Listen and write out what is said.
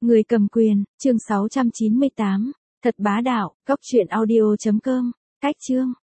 Người cầm quyền, chương 698. Thật bá đạo, góc truyện audio.com. Cách chương.